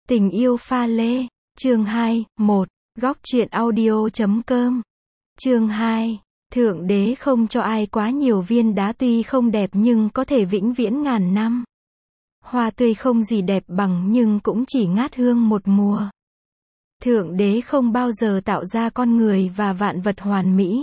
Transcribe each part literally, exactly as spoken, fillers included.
Tình yêu pha lê, chương hai, một, góc truyện audio chấm com. Chương hai, Thượng Đế không cho ai quá nhiều viên đá tuy không đẹp nhưng có thể vĩnh viễn ngàn năm. Hoa tươi không gì đẹp bằng nhưng cũng chỉ ngát hương một mùa. Thượng Đế không bao giờ tạo ra con người và vạn vật hoàn mỹ.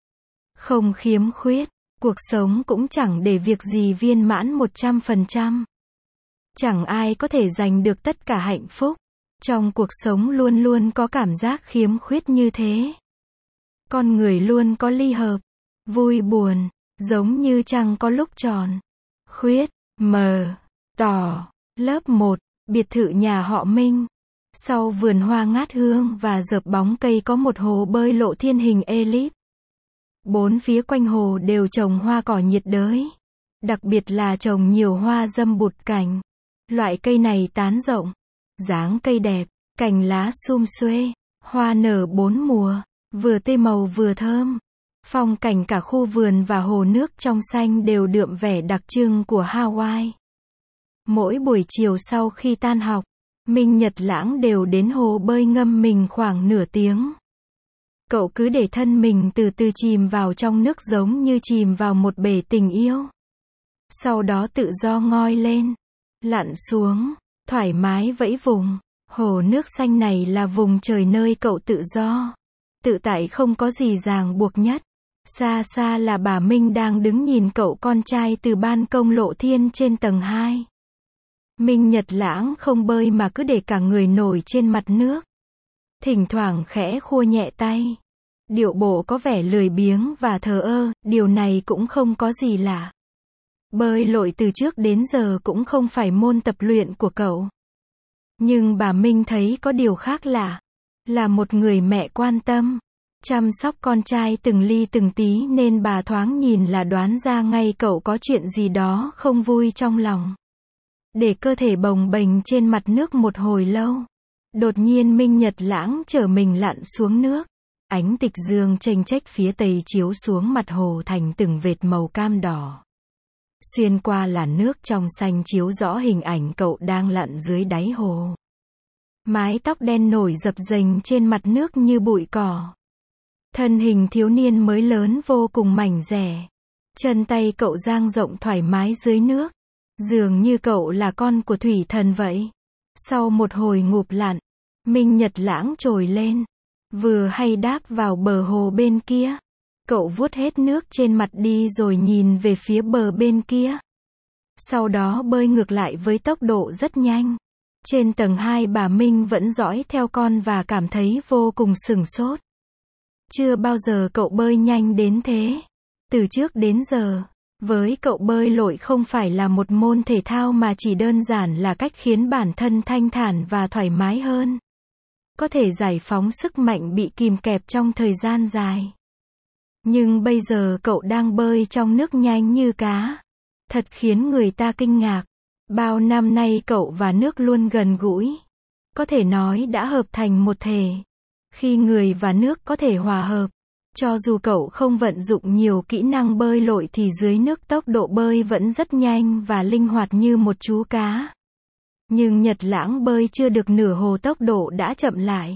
Không khiếm khuyết, cuộc sống cũng chẳng để việc gì viên mãn một trăm phần trăm. Chẳng ai có thể giành được tất cả hạnh phúc. Trong cuộc sống luôn luôn có cảm giác khiếm khuyết như thế. Con người luôn có ly hợp, vui buồn, giống như trăng có lúc tròn, khuyết, mờ, tỏ. Lớp một, biệt thự nhà họ Minh. Sau vườn hoa ngát hương và dợp bóng cây có một hồ bơi lộ thiên hình elip. Bốn phía quanh hồ đều trồng hoa cỏ nhiệt đới. Đặc biệt là trồng nhiều hoa dâm bụt cành. Loại cây này tán rộng, dáng cây đẹp, cành lá sum xuê, hoa nở bốn mùa, vừa tê màu vừa thơm. Phong cảnh cả khu vườn và hồ nước trong xanh đều đượm vẻ đặc trưng của Hawaii. Mỗi buổi chiều sau khi tan học, Minh Nhật Lãng đều đến hồ bơi ngâm mình khoảng nửa tiếng. Cậu cứ để thân mình từ từ chìm vào trong nước giống như chìm vào một bể tình yêu. Sau đó tự do ngoi lên, lặn xuống, thoải mái vẫy vùng. Hồ nước xanh này là vùng trời nơi cậu tự do, tự tại không có gì ràng buộc nhất. Xa xa là bà Minh đang đứng nhìn cậu con trai từ ban công lộ thiên trên tầng hai. Minh Nhật Lãng không bơi mà cứ để cả người nổi trên mặt nước. Thỉnh thoảng khẽ khua nhẹ tay. Điệu bộ có vẻ lười biếng và thờ ơ, điều này cũng không có gì lạ. Bơi lội từ trước đến giờ cũng không phải môn tập luyện của cậu. Nhưng bà Minh thấy có điều khác lạ. Là một người mẹ quan tâm, chăm sóc con trai từng ly từng tí nên bà thoáng nhìn là đoán ra ngay cậu có chuyện gì đó không vui trong lòng. Để cơ thể bồng bềnh trên mặt nước một hồi lâu. Đột nhiên Minh Nhật Lãng chở mình lặn xuống nước. Ánh tịch dương chênh chách phía tây chiếu xuống mặt hồ thành từng vệt màu cam đỏ. Xuyên qua làn nước trong xanh chiếu rõ hình ảnh cậu đang lặn dưới đáy hồ. Mái tóc đen nổi dập dềnh trên mặt nước như bụi cỏ. Thân hình thiếu niên mới lớn vô cùng mảnh dẻ. Chân tay cậu dang rộng thoải mái dưới nước. Dường như cậu là con của thủy thần vậy. Sau một hồi ngụp lặn, Minh Nhật Lãng trồi lên. Vừa hay đáp vào bờ hồ bên kia. Cậu vuốt hết nước trên mặt đi rồi nhìn về phía bờ bên kia. Sau đó bơi ngược lại với tốc độ rất nhanh. Trên tầng hai bà Minh vẫn dõi theo con và cảm thấy vô cùng sửng sốt. Chưa bao giờ cậu bơi nhanh đến thế. Từ trước đến giờ, với cậu bơi lội không phải là một môn thể thao mà chỉ đơn giản là cách khiến bản thân thanh thản và thoải mái hơn. Có thể giải phóng sức mạnh bị kìm kẹp trong thời gian dài. Nhưng bây giờ cậu đang bơi trong nước nhanh như cá. Thật khiến người ta kinh ngạc. Bao năm nay cậu và nước luôn gần gũi. Có thể nói đã hợp thành một thể. Khi người và nước có thể hòa hợp. Cho dù cậu không vận dụng nhiều kỹ năng bơi lội thì dưới nước tốc độ bơi vẫn rất nhanh và linh hoạt như một chú cá. Nhưng Nhật Lãng bơi chưa được nửa hồ tốc độ đã chậm lại.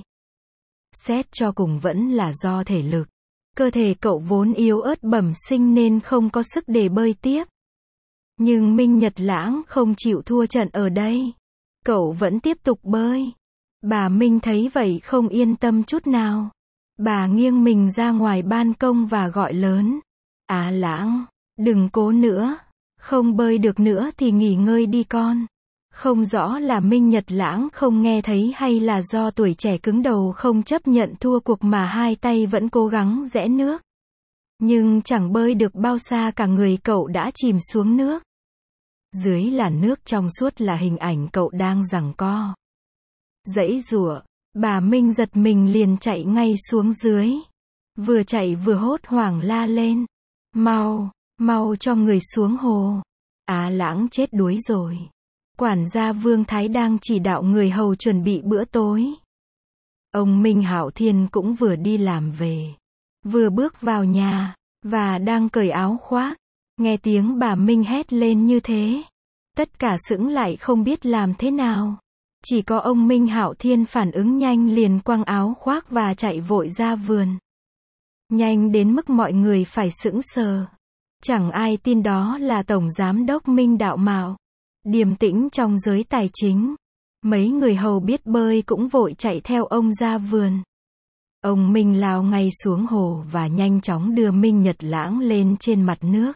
Xét cho cùng vẫn là do thể lực. Cơ thể cậu vốn yếu ớt bẩm sinh nên không có sức để bơi tiếp. Nhưng Minh Nhật Lãng không chịu thua trận ở đây. Cậu vẫn tiếp tục bơi. Bà Minh thấy vậy không yên tâm chút nào. Bà nghiêng mình ra ngoài ban công và gọi lớn. À Lãng, đừng cố nữa. Không bơi được nữa thì nghỉ ngơi đi con. Không rõ là Minh Nhật Lãng không nghe thấy hay là do tuổi trẻ cứng đầu không chấp nhận thua cuộc mà hai tay vẫn cố gắng rẽ nước. Nhưng chẳng bơi được bao xa cả người cậu đã chìm xuống nước. Dưới làn nước trong suốt là hình ảnh cậu đang giằng co. Giãy giụa, bà Minh giật mình liền chạy ngay xuống dưới. Vừa chạy vừa hốt hoảng la lên. Mau, mau cho người xuống hồ. Á Lãng chết đuối rồi. Quản gia Vương Thái đang chỉ đạo người hầu chuẩn bị bữa tối. Ông Minh Hạo Thiên cũng vừa đi làm về. Vừa bước vào nhà, và đang cởi áo khoác. Nghe tiếng bà Minh hét lên như thế. Tất cả sững lại không biết làm thế nào. Chỉ có ông Minh Hạo Thiên phản ứng nhanh liền quăng áo khoác và chạy vội ra vườn. Nhanh đến mức mọi người phải sững sờ. Chẳng ai tin đó là Tổng Giám đốc Minh Đạo Mạo, điềm tĩnh trong giới tài chính. Mấy người hầu biết bơi cũng vội chạy theo ông ra vườn. Ông Minh lao ngay xuống hồ và nhanh chóng đưa Minh Nhật Lãng lên trên mặt nước.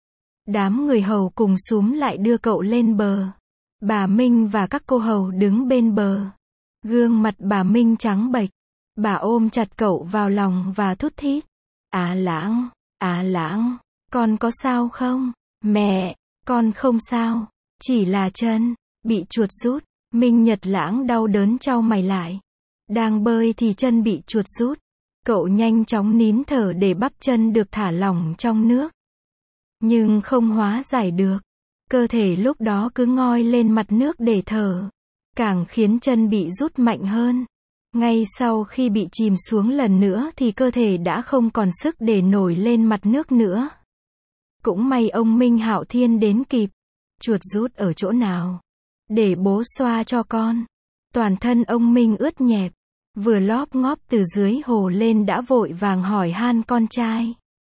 Đám người hầu cùng xúm lại đưa cậu lên bờ. Bà Minh và các cô hầu đứng bên bờ. Gương mặt bà Minh trắng bệch. Bà ôm chặt cậu vào lòng và thút thít. Á Lãng, Á Lãng, con có sao không? Mẹ, con không sao. Chỉ là chân, bị chuột rút. Minh Nhật Lãng đau đớn chau mày lại. Đang bơi thì chân bị chuột rút. Cậu nhanh chóng nín thở để bắp chân được thả lỏng trong nước. Nhưng không hóa giải được. Cơ thể lúc đó cứ ngoi lên mặt nước để thở. Càng khiến chân bị rút mạnh hơn. Ngay sau khi bị chìm xuống lần nữa thì cơ thể đã không còn sức để nổi lên mặt nước nữa. Cũng may ông Minh Hạo Thiên đến kịp. Chuột rút ở chỗ nào? Để bố xoa cho con. Toàn thân ông Minh ướt nhẹp. Vừa lóp ngóp từ dưới hồ lên đã vội vàng hỏi han con trai.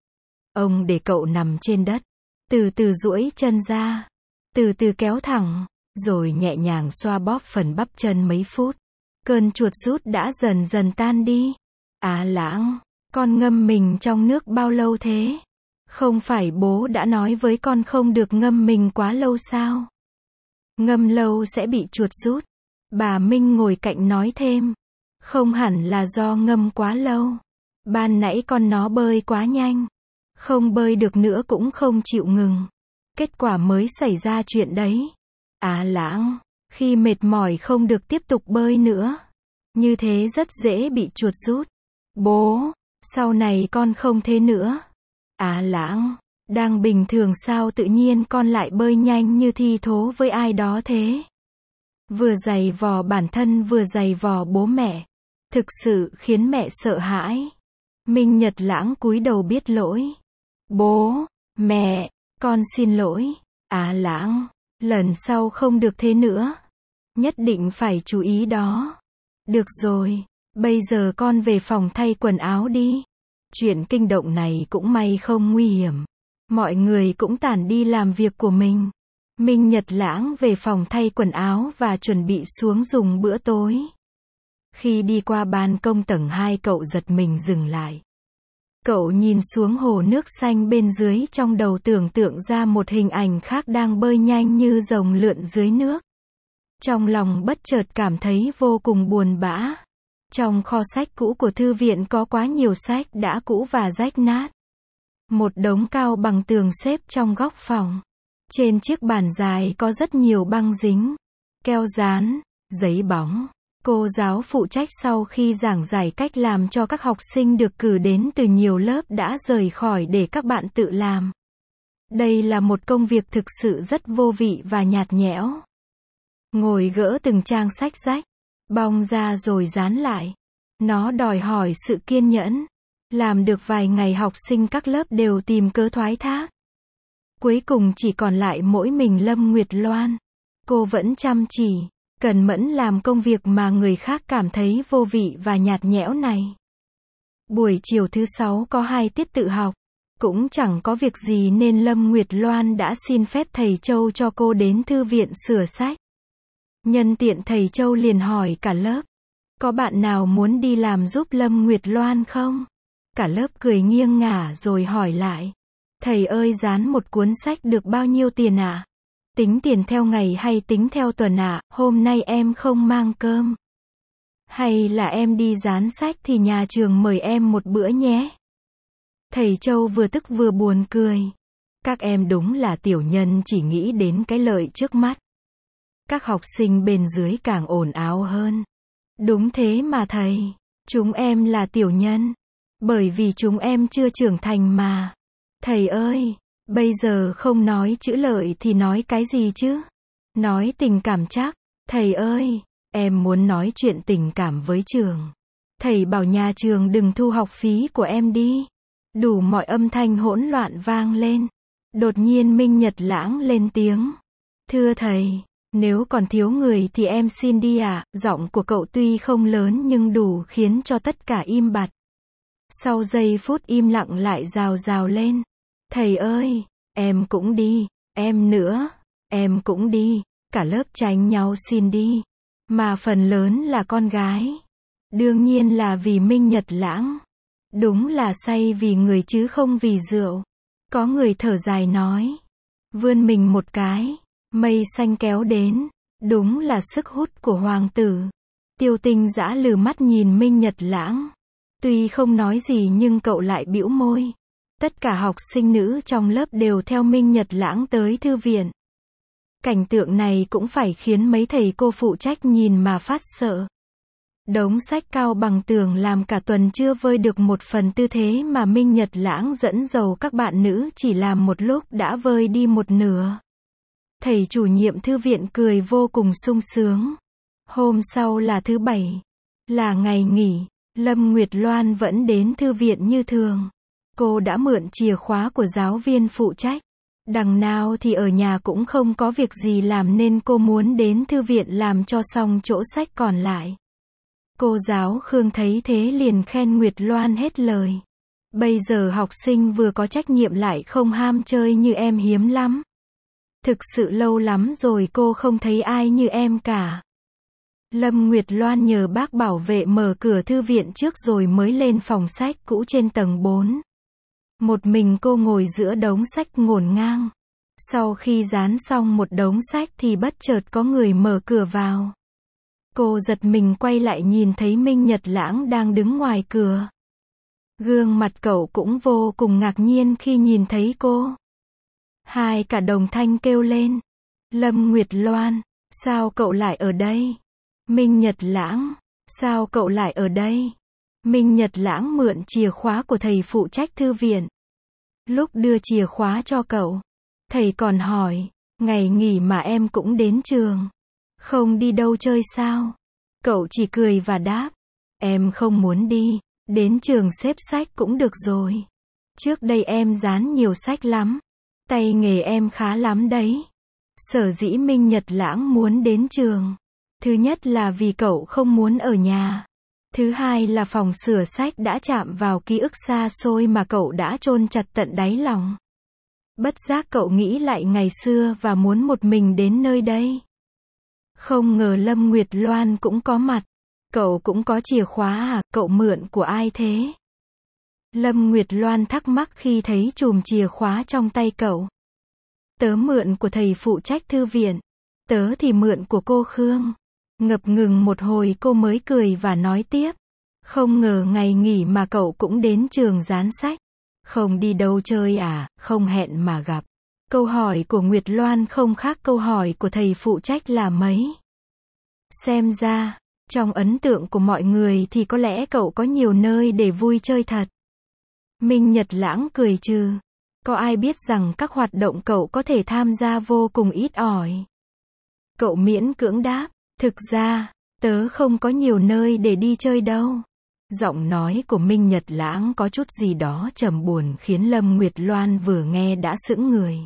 Ông để cậu nằm trên đất. Từ từ duỗi chân ra. Từ từ kéo thẳng. Rồi nhẹ nhàng xoa bóp phần bắp chân mấy phút. Cơn chuột rút đã dần dần tan đi. Á Lãng, con ngâm mình trong nước bao lâu thế? Không phải bố đã nói với con không được ngâm mình quá lâu sao? Ngâm lâu sẽ bị chuột rút. Bà Minh ngồi cạnh nói thêm. Không hẳn là do ngâm quá lâu. Ban nãy con nó bơi quá nhanh. Không bơi được nữa cũng không chịu ngừng. Kết quả mới xảy ra chuyện đấy. Á Lãng, khi mệt mỏi không được tiếp tục bơi nữa. Như thế rất dễ bị chuột rút. Bố, sau này con không thế nữa. Á Lãng, đang bình thường sao tự nhiên con lại bơi nhanh như thi thố với ai đó thế? Vừa giày vò bản thân vừa giày vò bố mẹ. Thực sự khiến mẹ sợ hãi. Minh Nhật Lãng cúi đầu biết lỗi. Bố, mẹ, con xin lỗi. Á Lãng, lần sau không được thế nữa. Nhất định phải chú ý đó. Được rồi, bây giờ con về phòng thay quần áo đi. Chuyện kinh động này cũng may không nguy hiểm. Mọi người cũng tản đi làm việc của mình. Minh Nhật Lãng về phòng thay quần áo và chuẩn bị xuống dùng bữa tối. Khi đi qua ban công tầng hai cậu giật mình dừng lại. Cậu nhìn xuống hồ nước xanh bên dưới trong đầu tưởng tượng ra một hình ảnh khác đang bơi nhanh như rồng lượn dưới nước. Trong lòng bất chợt cảm thấy vô cùng buồn bã. Trong kho sách cũ của thư viện có quá nhiều sách đã cũ và rách nát. Một đống cao bằng tường xếp trong góc phòng. Trên chiếc bàn dài có rất nhiều băng dính, keo dán, giấy bóng. Cô giáo phụ trách sau khi giảng giải cách làm cho các học sinh được cử đến từ nhiều lớp đã rời khỏi để các bạn tự làm. Đây là một công việc thực sự rất vô vị và nhạt nhẽo. Ngồi gỡ từng trang sách rách, bong ra rồi dán lại. Nó đòi hỏi sự kiên nhẫn. Làm được vài ngày học sinh các lớp đều tìm cớ thoái thác. Cuối cùng chỉ còn lại mỗi mình Lâm Nguyệt Loan. Cô vẫn chăm chỉ, cần mẫn làm công việc mà người khác cảm thấy vô vị và nhạt nhẽo này. Buổi chiều thứ sáu có hai tiết tự học. Cũng chẳng có việc gì nên Lâm Nguyệt Loan đã xin phép thầy Châu cho cô đến thư viện sửa sách. Nhân tiện thầy Châu liền hỏi cả lớp. Có bạn nào muốn đi làm giúp Lâm Nguyệt Loan không? Cả lớp cười nghiêng ngả rồi hỏi lại. Thầy ơi, dán một cuốn sách được bao nhiêu tiền ạ? À? Tính tiền theo ngày hay tính theo tuần ạ? À? Hôm nay em không mang cơm. Hay là em đi dán sách thì nhà trường mời em một bữa nhé. Thầy Châu vừa tức vừa buồn cười. Các em đúng là tiểu nhân chỉ nghĩ đến cái lợi trước mắt. Các học sinh bên dưới càng ồn ào hơn. Đúng thế mà thầy. Chúng em là tiểu nhân. Bởi vì chúng em chưa trưởng thành mà. Thầy ơi, bây giờ không nói chữ lợi thì nói cái gì chứ? Nói tình cảm chắc. Thầy ơi, em muốn nói chuyện tình cảm với trường. Thầy bảo nhà trường đừng thu học phí của em đi. Đủ mọi âm thanh hỗn loạn vang lên. Đột nhiên Minh Nhật Lãng lên tiếng. Thưa thầy, Nếu còn thiếu người thì em xin đi ạ. Giọng của cậu tuy không lớn nhưng đủ khiến cho tất cả im bặt. Sau giây phút im lặng lại rào rào lên. Thầy ơi, em cũng đi, em nữa, em cũng đi, cả lớp tranh nhau xin đi. Mà phần lớn là con gái. Đương nhiên là vì Minh Nhật Lãng. Đúng là say vì người chứ không vì rượu. Có người thở dài nói. Vươn mình một cái, mây xanh kéo đến. Đúng là sức hút của hoàng tử. Tiêu Tinh Dã lừ mắt nhìn Minh Nhật Lãng. Tuy không nói gì nhưng cậu lại bĩu môi. Tất cả học sinh nữ trong lớp đều theo Minh Nhật Lãng tới thư viện. Cảnh tượng này cũng phải khiến mấy thầy cô phụ trách nhìn mà phát sợ. Đống sách cao bằng tường làm cả tuần chưa vơi được một phần tư thế mà Minh Nhật Lãng dẫn dầu các bạn nữ chỉ làm một lúc đã vơi đi một nửa. Thầy chủ nhiệm thư viện cười vô cùng sung sướng. Hôm sau là thứ bảy. Là ngày nghỉ. Lâm Nguyệt Loan vẫn đến thư viện như thường. Cô đã mượn chìa khóa của giáo viên phụ trách. Đằng nào thì ở nhà cũng không có việc gì làm nên cô muốn đến thư viện làm cho xong chỗ sách còn lại. Cô giáo Khương thấy thế liền khen Nguyệt Loan hết lời. Bây giờ học sinh vừa có trách nhiệm lại không ham chơi như em hiếm lắm. Thực sự lâu lắm rồi cô không thấy ai như em cả. Lâm Nguyệt Loan nhờ bác bảo vệ mở cửa thư viện trước rồi mới lên phòng sách cũ trên tầng bốn. Một mình cô ngồi giữa đống sách ngổn ngang. Sau khi dán xong một đống sách thì bất chợt có người mở cửa vào. Cô giật mình quay lại nhìn thấy Minh Nhật Lãng đang đứng ngoài cửa. Gương mặt cậu cũng vô cùng ngạc nhiên khi nhìn thấy cô. Hai cả đồng thanh kêu lên. Lâm Nguyệt Loan, sao cậu lại ở đây? Minh Nhật Lãng, sao cậu lại ở đây? Minh Nhật Lãng mượn chìa khóa của thầy phụ trách thư viện. Lúc đưa chìa khóa cho cậu, thầy còn hỏi, ngày nghỉ mà em cũng đến trường. Không đi đâu chơi sao? Cậu chỉ cười và đáp, em không muốn đi, đến trường xếp sách cũng được rồi. Trước đây em dán nhiều sách lắm, tay nghề em khá lắm đấy. Sở dĩ Minh Nhật Lãng muốn đến trường. Thứ nhất là vì cậu không muốn ở nhà. Thứ hai là phòng sửa sách đã chạm vào ký ức xa xôi mà cậu đã chôn chặt tận đáy lòng. Bất giác cậu nghĩ lại ngày xưa và muốn một mình đến nơi đây. Không ngờ Lâm Nguyệt Loan cũng có mặt. Cậu cũng có chìa khóa à, cậu mượn của ai thế? Lâm Nguyệt Loan thắc mắc khi thấy chùm chìa khóa trong tay cậu. Tớ mượn của thầy phụ trách thư viện. Tớ thì mượn của cô Khương. Ngập ngừng một hồi cô mới cười và nói tiếp. Không ngờ ngày nghỉ mà cậu cũng đến trường dán sách. Không đi đâu chơi à, không hẹn mà gặp. Câu hỏi của Nguyệt Loan không khác câu hỏi của thầy phụ trách là mấy. Xem ra, trong ấn tượng của mọi người thì có lẽ cậu có nhiều nơi để vui chơi thật. Minh Nhật Lãng cười trừ. Có ai biết rằng các hoạt động cậu có thể tham gia vô cùng ít ỏi. Cậu miễn cưỡng đáp. Thực ra, tớ không có nhiều nơi để đi chơi đâu. Giọng nói của Minh Nhật Lãng có chút gì đó trầm buồn khiến Lâm Nguyệt Loan vừa nghe đã sững người.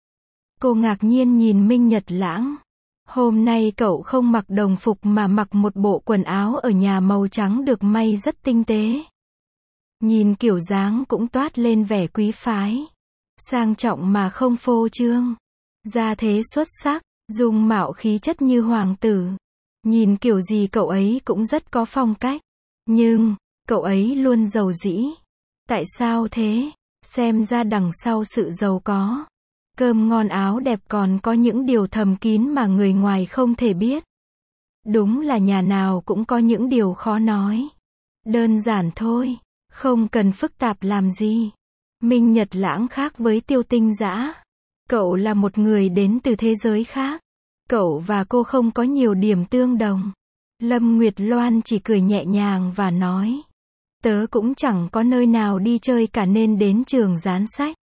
Cô ngạc nhiên nhìn Minh Nhật Lãng. Hôm nay cậu không mặc đồng phục mà mặc một bộ quần áo ở nhà màu trắng được may rất tinh tế. Nhìn kiểu dáng cũng toát lên vẻ quý phái. Sang trọng mà không phô trương. Gia thế xuất sắc, dung mạo khí chất như hoàng tử. Nhìn kiểu gì cậu ấy cũng rất có phong cách. Nhưng, cậu ấy luôn giàu dĩ. Tại sao thế? Xem ra đằng sau sự giàu có, cơm ngon áo đẹp còn có những điều thầm kín mà người ngoài không thể biết. Đúng là nhà nào cũng có những điều khó nói. Đơn giản thôi, không cần phức tạp làm gì. Minh Nhật Lãng khác với Tiêu Tinh Dã. Cậu là một người đến từ thế giới khác. Cậu và cô không có nhiều điểm tương đồng. Lâm Nguyệt Loan chỉ cười nhẹ nhàng và nói. Tớ cũng chẳng có nơi nào đi chơi cả nên đến trường dán sách.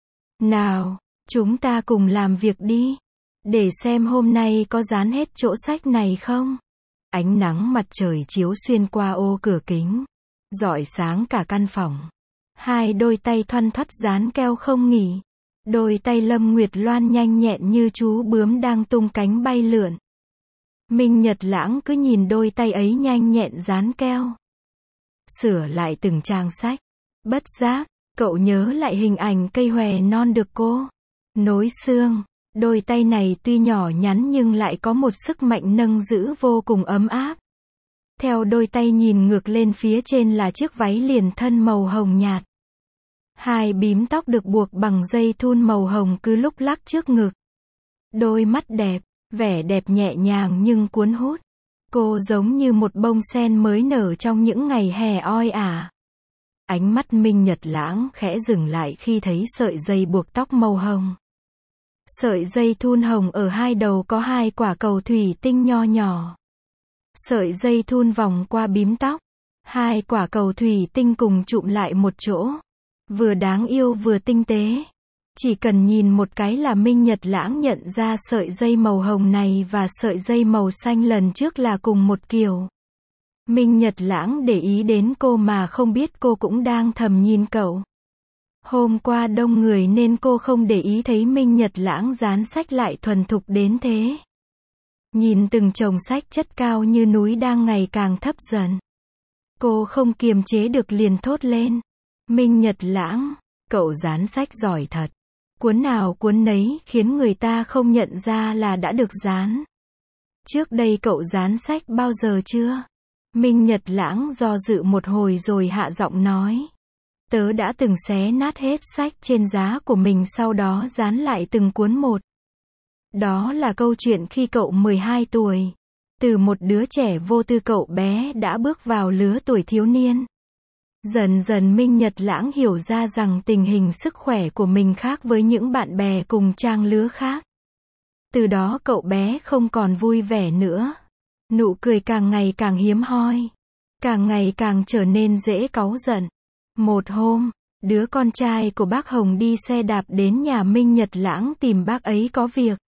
Nào, chúng ta cùng làm việc đi. Để xem hôm nay có dán hết chỗ sách này không? Ánh nắng mặt trời chiếu xuyên qua ô cửa kính, rọi sáng cả căn phòng. Hai đôi tay thoăn thoắt dán keo không nghỉ. Đôi tay Lâm Nguyệt Loan nhanh nhẹn như chú bướm đang tung cánh bay lượn. Minh Nhật Lãng cứ nhìn đôi tay ấy nhanh nhẹn dán keo, sửa lại từng trang sách. Bất giác, cậu nhớ lại hình ảnh cây hòe non được cô nối xương. Đôi tay này tuy nhỏ nhắn nhưng lại có một sức mạnh nâng giữ vô cùng ấm áp. Theo đôi tay nhìn ngược lên phía trên là chiếc váy liền thân màu hồng nhạt. Hai bím tóc được buộc bằng dây thun màu hồng cứ lúc lắc trước ngực. Đôi mắt đẹp, vẻ đẹp nhẹ nhàng nhưng cuốn hút. Cô giống như một bông sen mới nở trong những ngày hè oi ả. Ánh mắt Minh Nhật Lãng khẽ dừng lại khi thấy sợi dây buộc tóc màu hồng. Sợi dây thun hồng ở hai đầu có hai quả cầu thủy tinh nho nhỏ. Sợi dây thun vòng qua bím tóc. Hai quả cầu thủy tinh cùng chụm lại một chỗ. Vừa đáng yêu vừa tinh tế. Chỉ cần nhìn một cái là Minh Nhật Lãng nhận ra sợi dây màu hồng này và sợi dây màu xanh lần trước là cùng một kiểu. Minh Nhật Lãng để ý đến cô mà không biết cô cũng đang thầm nhìn cậu. Hôm qua đông người nên cô không để ý thấy Minh Nhật Lãng dán sách lại thuần thục đến thế. Nhìn từng chồng sách chất cao như núi đang ngày càng thấp dần. Cô không kiềm chế được liền thốt lên. Minh Nhật Lãng, cậu dán sách giỏi thật. Cuốn nào cuốn nấy khiến người ta không nhận ra là đã được dán. Trước đây cậu dán sách bao giờ chưa? Minh Nhật Lãng do dự một hồi rồi hạ giọng nói. Tớ đã từng xé nát hết sách trên giá của mình sau đó dán lại từng cuốn một. Đó là câu chuyện khi cậu mười hai tuổi. Từ một đứa trẻ vô tư cậu bé đã bước vào lứa tuổi thiếu niên. Dần dần Minh Nhật Lãng hiểu ra rằng tình hình sức khỏe của mình khác với những bạn bè cùng trang lứa khác. Từ đó cậu bé không còn vui vẻ nữa. Nụ cười càng ngày càng hiếm hoi. Càng ngày càng trở nên dễ cáu giận. Một hôm, đứa con trai của bác Hồng đi xe đạp đến nhà Minh Nhật Lãng tìm bác ấy có việc.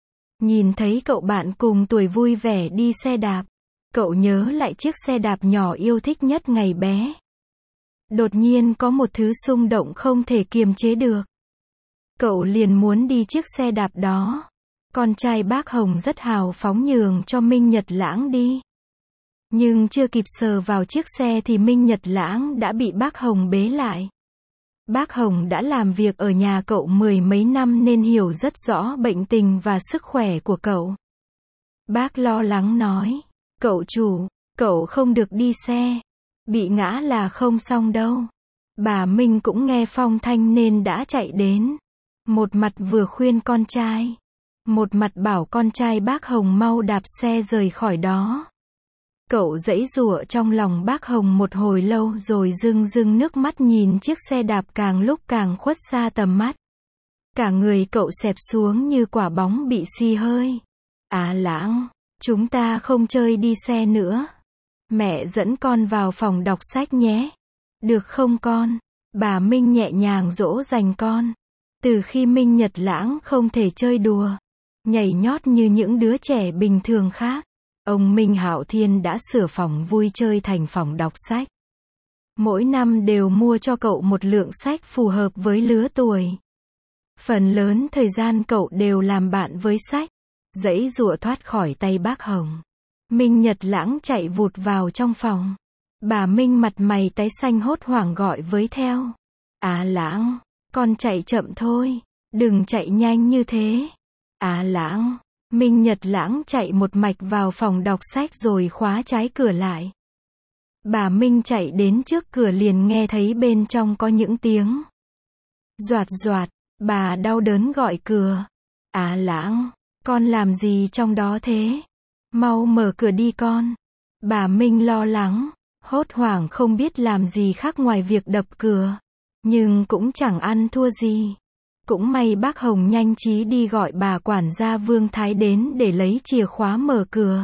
Nhìn thấy cậu bạn cùng tuổi vui vẻ đi xe đạp, cậu nhớ lại chiếc xe đạp nhỏ yêu thích nhất ngày bé. Đột nhiên có một thứ xung động không thể kiềm chế được. Cậu liền muốn đi chiếc xe đạp đó. Con trai bác Hồng rất hào phóng nhường cho Minh Nhật Lãng đi. Nhưng chưa kịp sờ vào chiếc xe thì Minh Nhật Lãng đã bị bác Hồng bế lại. Bác Hồng đã làm việc ở nhà cậu mười mấy năm nên hiểu rất rõ bệnh tình và sức khỏe của cậu. Bác lo lắng nói, cậu chủ, cậu không được đi xe. Bị ngã là không xong đâu. Bà Minh cũng nghe phong thanh nên đã chạy đến. Một mặt vừa khuyên con trai. Một mặt bảo con trai bác Hồng mau đạp xe rời khỏi đó. Cậu giãy giụa trong lòng bác Hồng một hồi lâu rồi rưng rưng nước mắt nhìn chiếc xe đạp càng lúc càng khuất xa tầm mắt. Cả người cậu xẹp xuống như quả bóng bị xì hơi. À Lãng, chúng ta không chơi đi xe nữa. Mẹ dẫn con vào phòng đọc sách nhé. Được không con? Bà Minh nhẹ nhàng dỗ dành con. Từ khi Minh Nhật Lãng không thể chơi đùa, nhảy nhót như những đứa trẻ bình thường khác, ông Minh Hạo Thiên đã sửa phòng vui chơi thành phòng đọc sách. Mỗi năm đều mua cho cậu một lượng sách phù hợp với lứa tuổi. Phần lớn thời gian cậu đều làm bạn với sách, giãy giụa thoát khỏi tay bác Hồng. Minh Nhật Lãng chạy vụt vào trong phòng. Bà Minh mặt mày tái xanh hốt hoảng gọi với theo. À Lãng, con chạy chậm thôi, đừng chạy nhanh như thế. À Lãng, Minh Nhật Lãng chạy một mạch vào phòng đọc sách rồi khóa trái cửa lại. Bà Minh chạy đến trước cửa liền nghe thấy bên trong có những tiếng doạt doạt, bà đau đớn gọi cửa. À Lãng, con làm gì trong đó thế? Mau mở cửa đi con. Bà Minh lo lắng, hốt hoảng không biết làm gì khác ngoài việc đập cửa. Nhưng cũng chẳng ăn thua gì. Cũng may bác Hồng nhanh trí đi gọi bà quản gia Vương Thái đến để lấy chìa khóa mở cửa.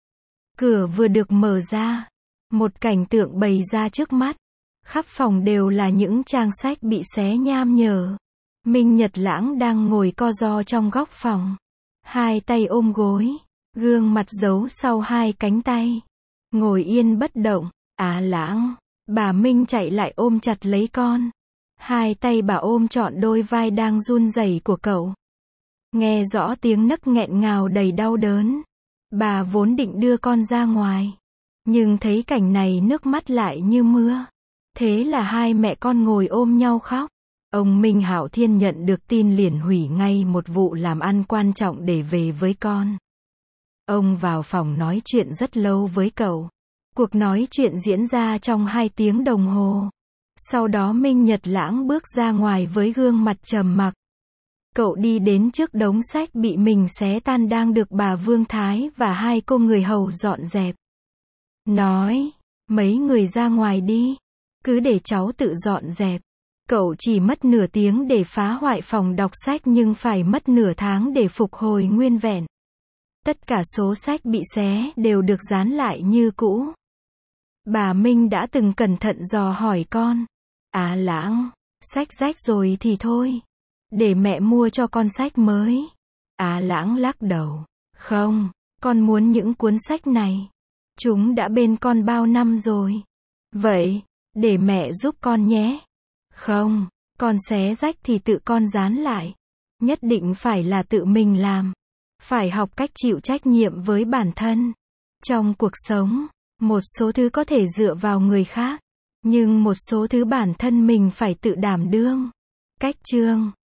Cửa vừa được mở ra, một cảnh tượng bày ra trước mắt. Khắp phòng đều là những trang sách bị xé nham nhở. Minh Nhật Lãng đang ngồi co ro trong góc phòng. Hai tay ôm gối, gương mặt giấu sau hai cánh tay. Ngồi yên bất động. À Lãng, bà Minh chạy lại ôm chặt lấy con. Hai tay bà ôm trọn đôi vai đang run rẩy của cậu. Nghe rõ tiếng nấc nghẹn ngào đầy đau đớn. Bà vốn định đưa con ra ngoài. Nhưng thấy cảnh này nước mắt lại như mưa. Thế là hai mẹ con ngồi ôm nhau khóc. Ông Minh Hạo Thiên nhận được tin liền hủy ngay một vụ làm ăn quan trọng để về với con. Ông vào phòng nói chuyện rất lâu với cậu. Cuộc nói chuyện diễn ra trong hai tiếng đồng hồ. Sau đó Minh Nhật Lãng bước ra ngoài với gương mặt trầm mặc. Cậu đi đến trước đống sách bị mình xé tan đang được bà Vương Thái và hai cô người hầu dọn dẹp. Nói, mấy người ra ngoài đi. Cứ để cháu tự dọn dẹp. Cậu chỉ mất nửa tiếng để phá hoại phòng đọc sách nhưng phải mất nửa tháng để phục hồi nguyên vẹn. Tất cả số sách bị xé đều được dán lại như cũ. Bà Minh đã từng cẩn thận dò hỏi con. À Lãng, sách rách rồi thì thôi. Để mẹ mua cho con sách mới. À Lãng lắc đầu. Không, con muốn những cuốn sách này. Chúng đã bên con bao năm rồi. Vậy, để mẹ giúp con nhé. Không, con xé rách thì tự con dán lại. Nhất định phải là tự mình làm. Phải học cách chịu trách nhiệm với bản thân. Trong cuộc sống, một số thứ có thể dựa vào người khác. Nhưng một số thứ bản thân mình phải tự đảm đương. Cách chương